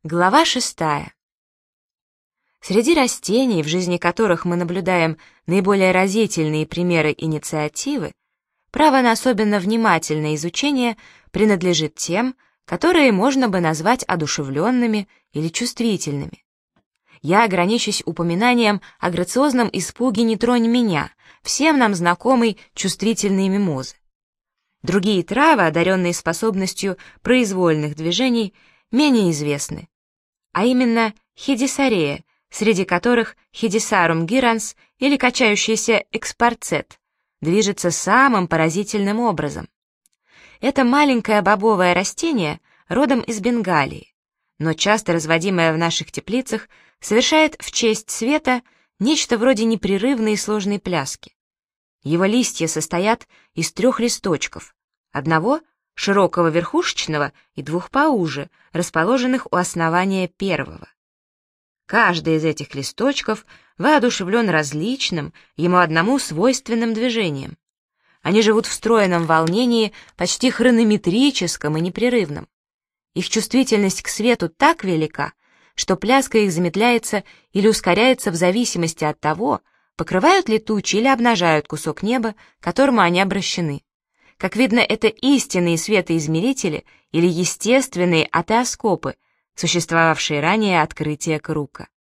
Глава 6. Среди растений, в жизни которых мы наблюдаем наиболее разительные примеры инициативы, право на особенно внимательное изучение принадлежит тем, которые можно бы назвать одушевленными или чувствительными. Я ограничусь упоминанием о грациозном испуге «Не тронь меня», всем нам знакомой чувствительной мимозы. Другие травы, одаренные способностью произвольных движений, менее известны, а именно хедисарея, среди которых хедисарум гиранс или качающийся экспарцет движется самым поразительным образом. Это маленькое бобовое растение родом из Бенгалии, но часто разводимое в наших теплицах совершает в честь света нечто вроде непрерывной и сложной пляски. Его листья состоят из 3 листочков, одного широкого верхушечного и 2 поуже, расположенных у основания первого. Каждый из этих листочков воодушевлен различным, ему одному свойственным движением. Они живут в стройном волнении, почти хронометрическом и непрерывном. Их чувствительность к свету так велика, что пляска их замедляется или ускоряется в зависимости от того, покрывают ли тучи или обнажают кусок неба, к которому они обращены. Как видно, это истинные светоизмерители или естественные атеоскопы, существовавшие ранее открытия Крука.